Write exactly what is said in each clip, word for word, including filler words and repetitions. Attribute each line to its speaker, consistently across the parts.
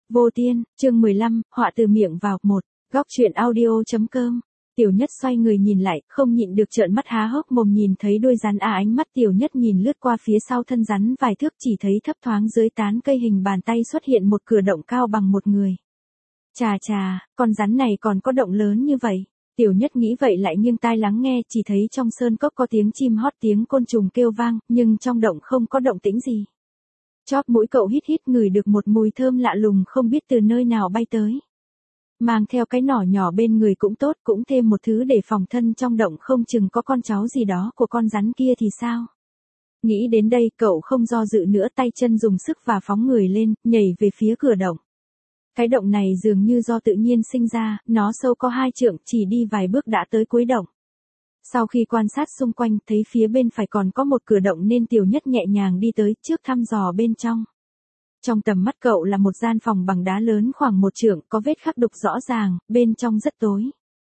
Speaker 1: Vô Tiên, chương mười lăm, họa từ miệng vào, một, góc truyện audio.com. Tiểu Nhất xoay người nhìn lại, không nhịn được trợn mắt há hốc mồm nhìn thấy đuôi rắn à ánh mắt Tiểu Nhất nhìn lướt qua phía sau thân rắn vài thước chỉ thấy thấp thoáng dưới tán cây hình bàn tay xuất hiện một cửa động cao bằng một người. Chà chà, con rắn này còn có động lớn như vậy. Tiểu Nhất nghĩ vậy lại nghiêng tai lắng nghe, chỉ thấy trong sơn cốc có tiếng chim hót tiếng côn trùng kêu vang, nhưng trong động không có động tĩnh gì. Chóp mũi cậu hít hít ngửi được một mùi thơm lạ lùng không biết từ nơi nào bay tới. Mang theo cái nỏ nhỏ bên người cũng tốt, cũng thêm một thứ để phòng thân trong động không chừng có con cháu gì đó của con rắn kia thì sao. Nghĩ đến đây cậu không do dự nữa, tay chân dùng sức và phóng người lên, nhảy về phía cửa động. Cái động này dường như do tự nhiên sinh ra, nó sâu có hai trượng, chỉ đi vài bước đã tới cuối động. Sau khi quan sát xung quanh thấy phía bên phải còn có một cửa động nên Tiểu Nhất nhẹ nhàng đi tới trước thăm dò bên trong. Trong tầm mắt cậu là một gian phòng bằng đá lớn khoảng một trượng, có vết khắc đục rõ ràng, bên trong rất tối.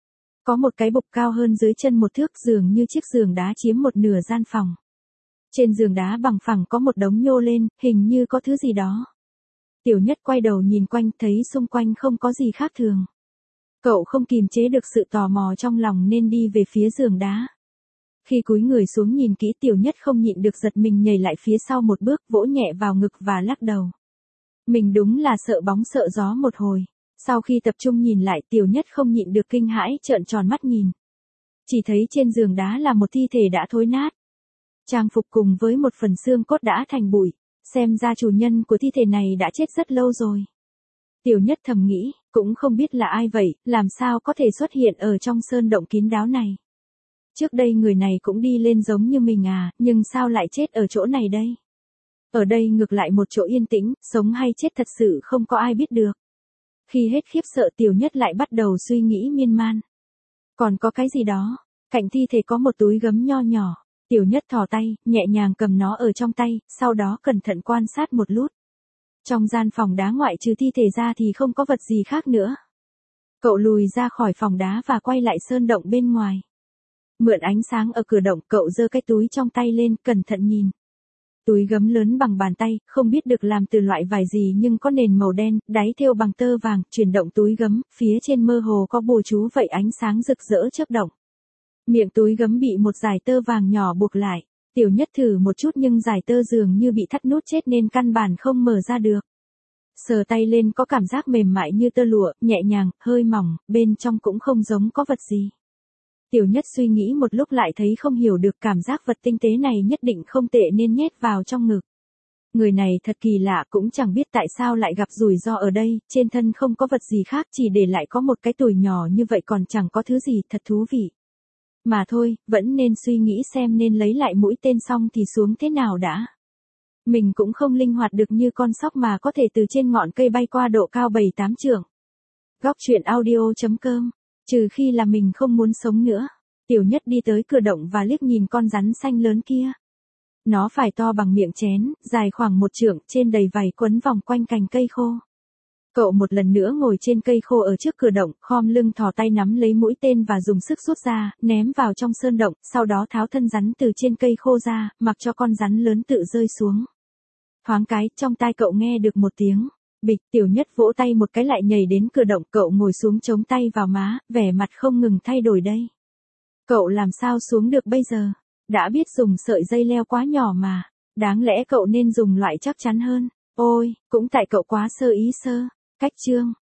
Speaker 1: Có một cái bục cao hơn dưới chân một thước, dường như chiếc giường đá chiếm một nửa gian phòng. Trên giường đá bằng phẳng có một đống nhô lên, hình như có thứ gì đó. Tiểu Nhất quay đầu nhìn quanh thấy xung quanh không có gì khác thường. Cậu không kìm chế được sự tò mò trong lòng nên đi về phía giường đá. Khi cúi người xuống nhìn kỹ Tiểu Nhất không nhịn được giật mình nhảy lại phía sau một bước, vỗ nhẹ vào ngực và lắc đầu. Mình đúng là sợ bóng sợ gió một hồi. Sau khi tập trung nhìn lại Tiểu Nhất không nhịn được kinh hãi trợn tròn mắt nhìn. Chỉ thấy trên giường đá là một thi thể đã thối nát. Trang phục cùng với một phần xương cốt đã thành bụi. Xem ra chủ nhân của thi thể này đã chết rất lâu rồi. Tiểu Nhất thầm nghĩ, cũng không biết là ai vậy, làm sao có thể xuất hiện ở trong sơn động kín đáo này. Trước đây người này cũng đi lên giống như mình à, nhưng sao lại chết ở chỗ này đây? Ở đây ngược lại một chỗ yên tĩnh, sống hay chết thật sự không có ai biết được. Khi hết khiếp sợ Tiểu Nhất lại bắt đầu suy nghĩ miên man. Còn có cái gì đó, cạnh thi thể có một túi gấm nho nhỏ. Tiểu Nhất thò tay, nhẹ nhàng cầm nó ở trong tay, sau đó cẩn thận quan sát một lút. Trong gian phòng đá ngoại trừ thi thể ra thì không có vật gì khác nữa. Cậu lùi ra khỏi phòng đá và quay lại sơn động bên ngoài. Mượn ánh sáng ở cửa động, cậu giơ cái túi trong tay lên, cẩn thận nhìn. Túi gấm lớn bằng bàn tay, không biết được làm từ loại vải gì nhưng có nền màu đen, đáy thêu bằng tơ vàng, chuyển động túi gấm, phía trên mơ hồ có bùa chú vậy ánh sáng rực rỡ chớp động. Miệng túi gấm bị một dải tơ vàng nhỏ buộc lại. Tiểu Nhất thử một chút nhưng dải tơ dường như bị thắt nút chết nên căn bản không mở ra được. Sờ tay lên có cảm giác mềm mại như tơ lụa, nhẹ nhàng, hơi mỏng, bên trong cũng không giống có vật gì. Tiểu Nhất suy nghĩ một lúc lại thấy không hiểu được, cảm giác vật tinh tế này nhất định không tệ nên nhét vào trong ngực. Người này thật kỳ lạ, cũng chẳng biết tại sao lại gặp rủi ro ở đây, trên thân không có vật gì khác chỉ để lại có một cái túi nhỏ như vậy còn chẳng có thứ gì, thật thú vị. Mà thôi, vẫn nên suy nghĩ xem nên lấy lại mũi tên xong thì xuống thế nào đã. Mình cũng không linh hoạt được như con sóc mà có thể từ trên ngọn cây bay qua độ cao bảy tám trượng. Góc truyện audio.com, trừ khi là mình không muốn sống nữa. Tiểu Nhất đi tới cửa động và liếc nhìn con rắn xanh lớn kia. Nó phải to bằng miệng chén, dài khoảng một trượng, trên đầy vảy quấn vòng quanh cành cây khô. Cậu một lần nữa ngồi trên cây khô ở trước cửa động, khom lưng thò tay nắm lấy mũi tên và dùng sức rút ra, ném vào trong sơn động, sau đó tháo thân rắn từ trên cây khô ra, mặc cho con rắn lớn tự rơi xuống. Thoáng cái, trong tai cậu nghe được một tiếng bịch, Tiểu Nhất vỗ tay một cái lại nhảy đến cửa động, cậu ngồi xuống chống tay vào má, vẻ mặt không ngừng thay đổi đây. Cậu làm sao xuống được bây giờ? Đã biết dùng sợi dây leo quá nhỏ mà, đáng lẽ cậu nên dùng loại chắc chắn hơn. Ôi, cũng tại cậu quá sơ ý sơ. Cách chương